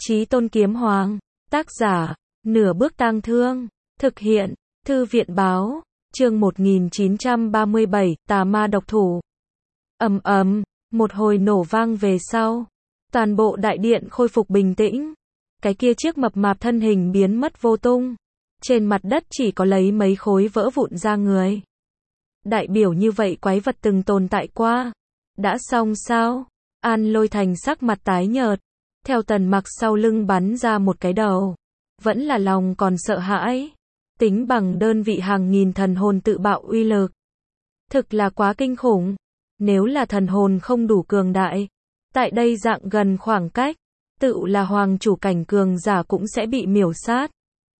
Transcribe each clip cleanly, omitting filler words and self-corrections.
Chí Tôn Kiếm Hoàng, tác giả, Nửa Bước Tang Thương, thực hiện, Thư viện Báo, chương 1937, Tà Ma Độc Thủ. Ầm ầm, một hồi nổ vang về sau, toàn bộ đại điện khôi phục bình tĩnh. Cái kia chiếc mập mạp thân hình biến mất vô tung. Trên mặt đất chỉ có lấy mấy khối vỡ vụn ra người. Đại biểu như vậy quái vật từng tồn tại qua. Đã xong sao? An Lôi Thành sắc mặt tái nhợt. Theo Tần Mặc sau lưng bắn ra một cái đầu. Vẫn là lòng còn sợ hãi. Tính bằng đơn vị hàng nghìn thần hồn tự bạo uy lực. Thực là quá kinh khủng. Nếu là thần hồn không đủ cường đại. Tại đây dạng gần khoảng cách. Tự là hoàng chủ cảnh cường giả cũng sẽ bị miểu sát.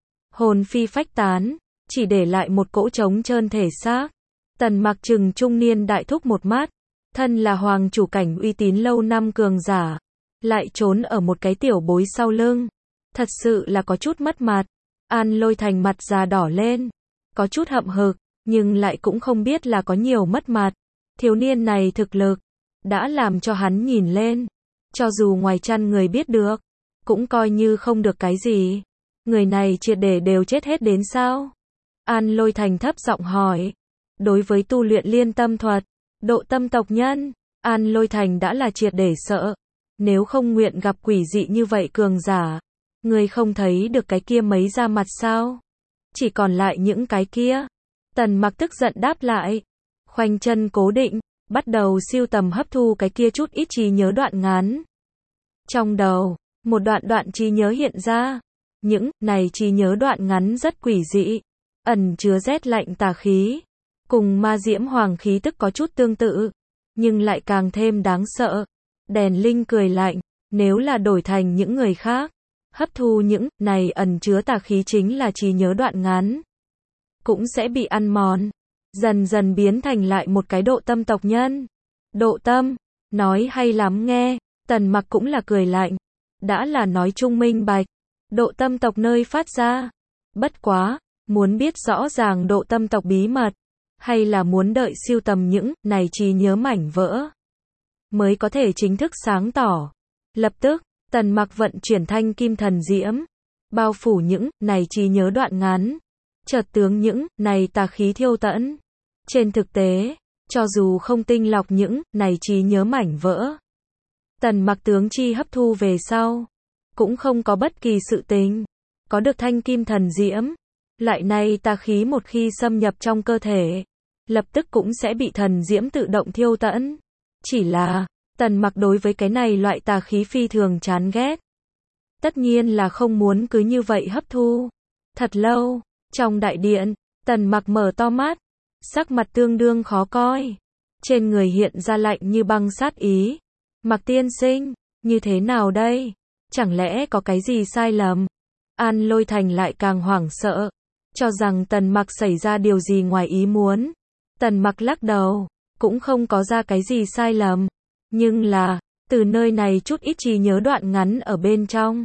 Hồn phi phách tán. Chỉ để lại một cỗ trống trơn thể xác. Tần Mặc trừng trung niên đại thúc một mắt. Thân là hoàng chủ cảnh uy tín lâu năm cường giả. Lại trốn ở một cái tiểu bối sau lưng. Thật sự là có chút mất mặt. An Lôi Thành mặt già đỏ lên. Có chút hậm hực. Nhưng lại cũng không biết là có nhiều mất mặt. Thiếu niên này thực lực. Đã làm cho hắn nhìn lên. Cho dù ngoài chăn người biết được. Cũng coi như không được cái gì. Người này triệt để đều chết hết đến sao? An Lôi Thành thấp giọng hỏi. Đối với tu luyện liên tâm thuật. Độ tâm tộc nhân. An Lôi Thành đã là triệt để sợ. Nếu không nguyện gặp quỷ dị như vậy cường giả. Người không thấy được cái kia mấy ra mặt sao? Chỉ còn lại những cái kia. Tần Mặc tức giận đáp lại. Khoanh chân cố định. Bắt đầu siêu tầm hấp thu cái kia chút ít trí nhớ đoạn ngắn. Trong đầu, một đoạn trí nhớ hiện ra. Những này trí nhớ đoạn ngắn rất quỷ dị. Ẩn chứa rét lạnh tà khí. Cùng ma diễm hoàng khí tức có chút tương tự. Nhưng lại càng thêm đáng sợ. Đèn Linh cười lạnh. Nếu là đổi thành những người khác. Hấp thu những này ẩn chứa tà khí chính là trí nhớ đoạn ngắn. Cũng sẽ bị ăn mòn. Dần dần biến thành lại một cái độ tâm tộc nhân. Độ tâm. Nói hay lắm nghe. Tần Mặc cũng là cười lạnh. Đã là nói trung minh bạch. Độ tâm tộc nơi phát ra. Bất quá. Muốn biết rõ ràng độ tâm tộc bí mật. Hay là muốn đợi siêu tầm những này trí nhớ mảnh vỡ. Mới có thể chính thức sáng tỏ. Lập tức. Tần Mặc vận chuyển thanh kim thần diễm. Bao phủ những này trí nhớ đoạn ngắn. Chợt tướng những này tà khí thiêu tận. Trên thực tế, cho dù không tinh lọc những này trí nhớ mảnh vỡ. Tần Mặc tướng chi hấp thu về sau. Cũng không có bất kỳ sự tình. Có được thanh kim thần diễm. Loại này tà khí một khi xâm nhập trong cơ thể. Lập tức cũng sẽ bị thần diễm tự động thiêu tận. Chỉ là, Tần Mặc đối với cái này loại tà khí phi thường chán ghét. Tất nhiên là không muốn cứ như vậy hấp thu. Thật lâu, trong đại điện, Tần Mặc mở to mắt. Sắc mặt tương đương khó coi. Trên người hiện ra lạnh như băng sát ý. Mặc tiên sinh, như thế nào đây? Chẳng lẽ có cái gì sai lầm? An Lôi Thành lại càng hoảng sợ. Cho rằng Tần Mặc xảy ra điều gì ngoài ý muốn. Tần Mặc lắc đầu. Cũng không có ra cái gì sai lầm. Nhưng là, từ nơi này chút ít trí nhớ đoạn ngắn ở bên trong.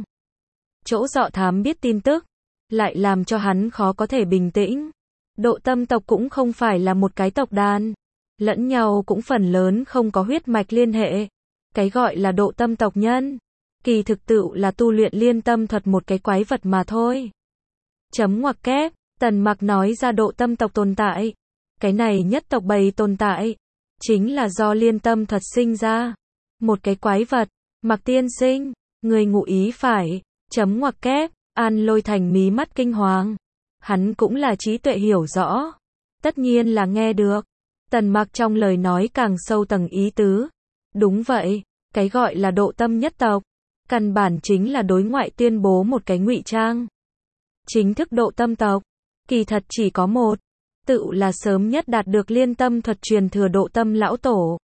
Chỗ dọ thám biết tin tức. Lại làm cho hắn khó có thể bình tĩnh. Độ tâm tộc cũng không phải là một cái tộc đàn. Lẫn nhau cũng phần lớn không có huyết mạch liên hệ. Cái gọi là độ tâm tộc nhân. Kỳ thực tự là tu luyện liên tâm thuật một cái quái vật mà thôi. Chấm ngoặc kép, Tần Mặc nói ra độ tâm tộc tồn tại. Cái này nhất tộc bầy tồn tại. Chính là do liên tâm thuật sinh ra. Một cái quái vật. Mặc tiên sinh, người ngụ ý phải. Chấm ngoặc kép, An Lôi Thành mí mắt kinh hoàng. Hắn cũng là trí tuệ hiểu rõ. Tất nhiên là nghe được. Tần Mặc trong lời nói càng sâu tầng ý tứ. Đúng vậy, cái gọi là độ tâm nhất tộc. Căn bản chính là đối ngoại tuyên bố một cái ngụy trang. Chính thức độ tâm tộc. Kỳ thật chỉ có một. Tự là sớm nhất đạt được liên tâm thuật truyền thừa độ tâm lão tổ.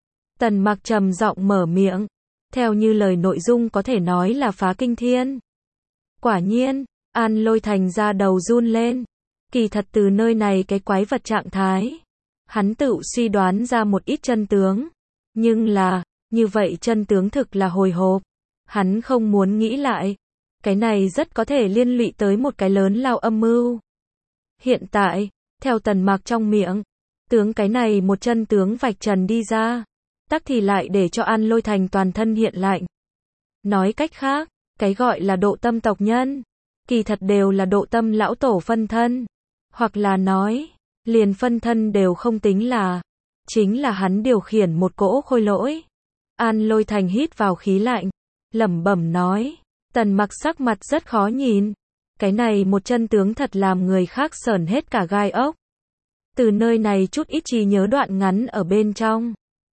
Tần Mặc trầm giọng mở miệng. Theo như lời nội dung có thể nói là phá kinh thiên. Quả nhiên. An Lôi Thành ra đầu run lên. Kỳ thật từ nơi này cái quái vật trạng thái. Hắn tự suy đoán ra một ít chân tướng. Nhưng là, như vậy chân tướng thực là hồi hộp. Hắn không muốn nghĩ lại. Cái này rất có thể liên lụy tới một cái lớn lao âm mưu. Hiện tại, theo Tần Mặc trong miệng, tướng cái này một chân tướng vạch trần đi ra. Tắc thì lại để cho An Lôi Thành toàn thân hiện lạnh. Nói cách khác, Cái gọi là độ tâm tộc nhân, kỳ thật đều là độ tâm lão tổ phân thân. Hoặc là nói, liền phân thân đều không tính là, chính là hắn điều khiển một cỗ khôi lỗi. An Lôi Thành hít vào khí lạnh, lẩm bẩm nói, Tần Mặc sắc mặt rất khó nhìn. Cái này một chân tướng thật làm người khác sởn hết cả gai ốc. Từ nơi này chút ít trí nhớ đoạn ngắn ở bên trong,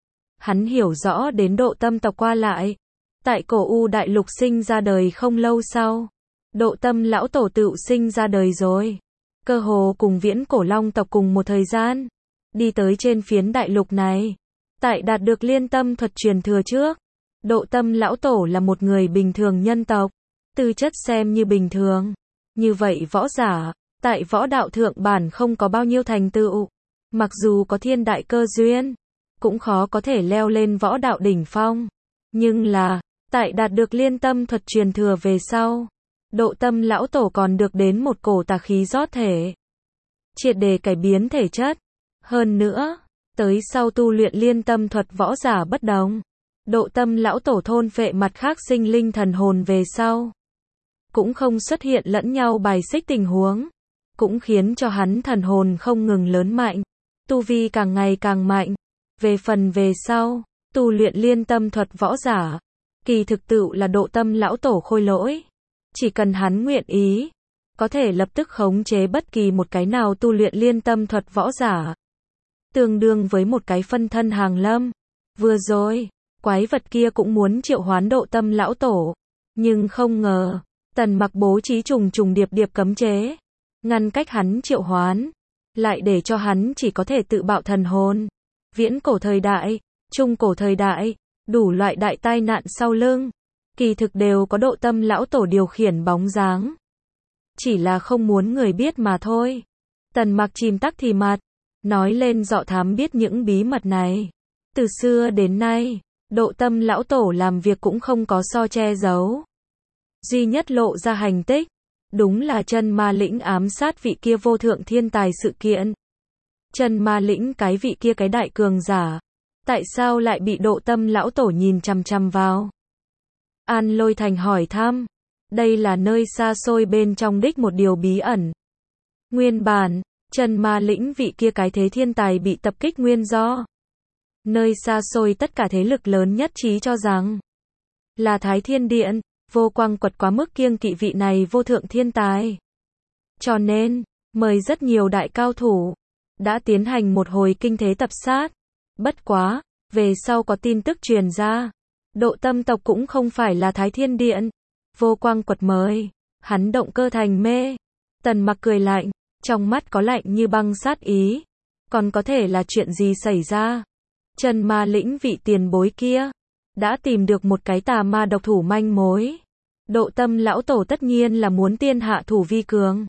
hắn hiểu rõ đến độ tâm tộc qua lại. Tại cổ U đại lục sinh ra đời không lâu sau, độ tâm lão tổ tự sinh ra đời rồi. Cơ hồ cùng viễn cổ long tộc cùng một thời gian, đi tới trên phiến đại lục này. Tại đạt được liên tâm thuật truyền thừa trước, độ tâm lão tổ là một người bình thường nhân tộc, tư chất xem như bình thường. Như vậy võ giả, tại võ đạo thượng bản không có bao nhiêu thành tựu, mặc dù có thiên đại cơ duyên, cũng khó có thể leo lên võ đạo đỉnh phong. Nhưng là, tại đạt được liên tâm thuật truyền thừa về sau, độ tâm lão tổ còn được đến một cổ tà khí rót thể, triệt để cải biến thể chất. Hơn nữa, tới sau tu luyện liên tâm thuật võ giả bất đồng, độ tâm lão tổ thôn phệ mặt khác sinh linh thần hồn về sau, cũng không xuất hiện lẫn nhau bài xích tình huống, cũng khiến cho hắn thần hồn không ngừng lớn mạnh, tu vi càng ngày càng mạnh. Về phần về sau, tu luyện liên tâm thuật võ giả, kỳ thực tựu là độ tâm lão tổ khôi lỗi. Chỉ cần hắn nguyện ý, có thể lập tức khống chế bất kỳ một cái nào tu luyện liên tâm thuật võ giả. Tương đương với một cái phân thân hàng lâm. Vừa rồi, quái vật kia cũng muốn triệu hoán độ tâm lão tổ. Nhưng không ngờ, Tần Mặc bố trí trùng trùng điệp điệp cấm chế, ngăn cách hắn triệu hoán, lại để cho hắn chỉ có thể tự bạo thần hồn. Viễn cổ thời đại, trung cổ thời đại, đủ loại đại tai nạn sau lưng, kỳ thực đều có độ tâm lão tổ điều khiển bóng dáng. Chỉ là không muốn người biết mà thôi. Tần Mặc chìm tắc thì mặt, nói lên dọ thám biết những bí mật này. Từ xưa đến nay, độ tâm lão tổ làm việc cũng không có so che giấu. Duy nhất lộ ra hành tích, đúng là chân ma lĩnh ám sát vị kia vô thượng thiên tài sự kiện. Chân ma lĩnh cái vị kia cái đại cường giả, tại sao lại bị độ tâm lão tổ nhìn chằm chằm vào? An Lôi Thành hỏi thăm, đây là nơi xa xôi bên trong đích một điều bí ẩn. Nguyên bản, chân ma lĩnh vị kia cái thế thiên tài bị tập kích nguyên do. Nơi xa xôi tất cả thế lực lớn nhất trí cho rằng, là Thái Thiên Điện, Vô Quang Quật quá mức kiêng kỵ vị này vô thượng thiên tài. Cho nên, mời rất nhiều đại cao thủ, đã tiến hành một hồi kinh thế tập sát. Bất quá, về sau có tin tức truyền ra, độ tâm tộc cũng không phải là Thái Thiên Điện, Vô Quang Quật mời, hắn động cơ thành mê. Tần Mặc cười lạnh, trong mắt có lạnh như băng sát ý. Còn có thể là chuyện gì xảy ra? Chân ma lĩnh vị tiền bối kia, đã tìm được một cái tà ma độc thủ manh mối. Độ tâm lão tổ tất nhiên là muốn tiên hạ thủ vi cường.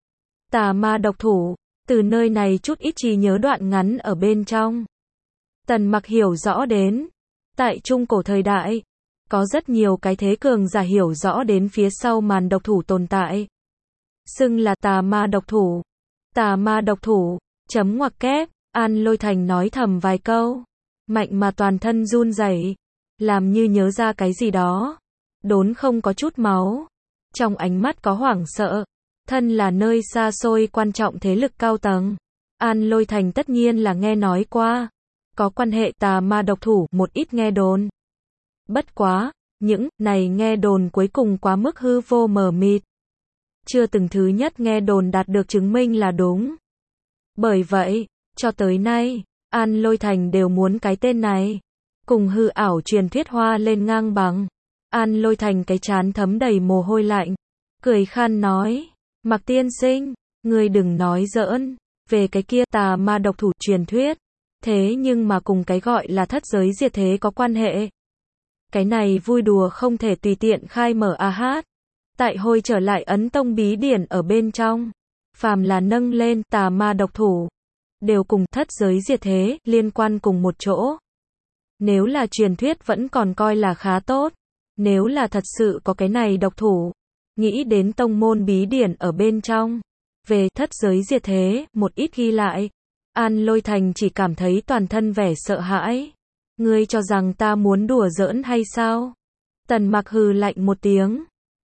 Tà ma độc thủ, từ nơi này chút ít trí nhớ đoạn ngắn ở bên trong. Tần Mặc hiểu rõ đến, tại trung cổ thời đại, có rất nhiều cái thế cường giả hiểu rõ đến phía sau màn độc thủ tồn tại. Xưng là tà ma độc thủ. Tà ma độc thủ, chấm ngoặc kép, An Lôi Thành nói thầm vài câu, mạnh mà toàn thân run rẩy, làm như nhớ ra cái gì đó. Đốn không có chút máu, trong ánh mắt có hoảng sợ. Thân là nơi xa xôi quan trọng thế lực cao tầng, An Lôi Thành tất nhiên là nghe nói qua, có quan hệ tà ma độc thủ một ít nghe đồn. Bất quá, những này nghe đồn cuối cùng quá mức hư vô mờ mịt. Chưa từng thứ nhất nghe đồn đạt được chứng minh là đúng. Bởi vậy, cho tới nay, An Lôi Thành đều muốn cái tên này, cùng hư ảo truyền thuyết hoa lên ngang bằng. An Lôi Thành cái trán thấm đầy mồ hôi lạnh, cười khan nói, Mặc tiên sinh, ngươi đừng nói giỡn, về cái kia tà ma độc thủ truyền thuyết, thế nhưng mà cùng cái gọi là thất giới diệt thế có quan hệ. Cái này vui đùa không thể tùy tiện khai mở a hát. Tại hồi trở lại ấn tông bí điển ở bên trong, phàm là nâng lên tà ma độc thủ, đều cùng thất giới diệt thế liên quan cùng một chỗ. Nếu là truyền thuyết vẫn còn coi là khá tốt, nếu là thật sự có cái này độc thủ, nghĩ đến tông môn bí điển ở bên trong, về thất giới diệt thế, một ít ghi lại, An Lôi Thành chỉ cảm thấy toàn thân vẻ sợ hãi. Ngươi cho rằng ta muốn đùa giỡn hay sao? Tần Mặc hừ lạnh một tiếng,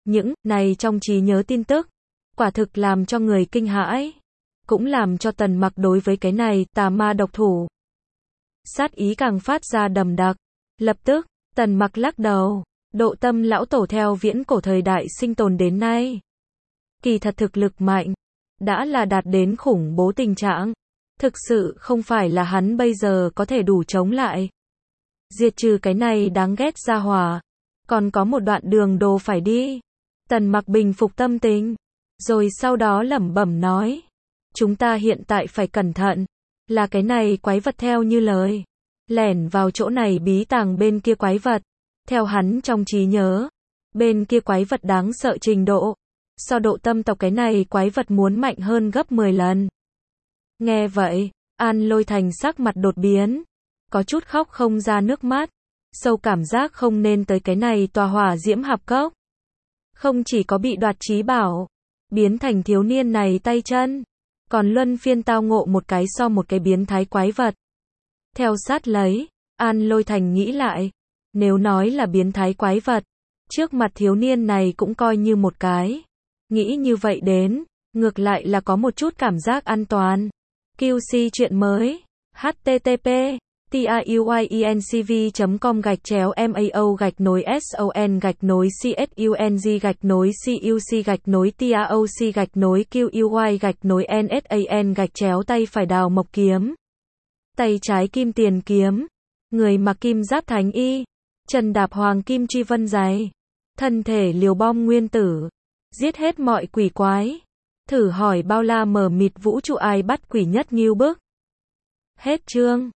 Những này trong trí nhớ tin tức, quả thực làm cho người kinh hãi, cũng làm cho Tần Mặc đối với cái này tà ma độc thủ sát ý càng phát ra đậm đặc. Lập tức, Tần Mặc lắc đầu, Độ Tâm lão tổ theo viễn cổ thời đại sinh tồn đến nay, kỳ thật thực lực mạnh, đã là đạt đến khủng bố tình trạng, thực sự không phải là hắn bây giờ có thể đủ chống lại. Diệt trừ cái này đáng ghét ra hỏa, còn có một đoạn đường đồ phải đi. Tần Mặc bình phục tâm tình, rồi sau đó lẩm bẩm nói, chúng ta hiện tại phải cẩn thận, là cái này quái vật theo như lời, lẻn vào chỗ này bí tàng bên kia quái vật. Theo hắn trong trí nhớ, bên kia quái vật đáng sợ trình độ, so Độ Tâm tộc cái này quái vật muốn mạnh hơn gấp 10 lần. Nghe vậy, An Lôi Thành sắc mặt đột biến, có chút khóc không ra nước mắt, sâu cảm giác không nên tới cái này tòa hỏa diễm hạp cốc. Không chỉ có bị đoạt trí bảo, biến thành thiếu niên này tay chân, còn luân phiên tao ngộ một cái so một cái biến thái quái vật. Theo sát lấy, An Lôi Thành nghĩ lại, nếu nói là biến thái quái vật, trước mặt thiếu niên này cũng coi như một cái. Nghĩ như vậy đến, ngược lại là có một chút cảm giác an toàn. QC chuyện mới, http tauy.mao-son-cuc-cuc-tauc-nuc-cuy-nsa-tay phải đào mộc kiếm, tay trái kim tiền kiếm, người mặc kim giáp thánh y, chân đạp hoàng kim truy vân giày, thân thể liều bom nguyên tử, giết hết mọi quỷ quái. Thử hỏi bao la mờ mịt vũ trụ ai bắt quỷ nhất nghiêu bức. Hết chương.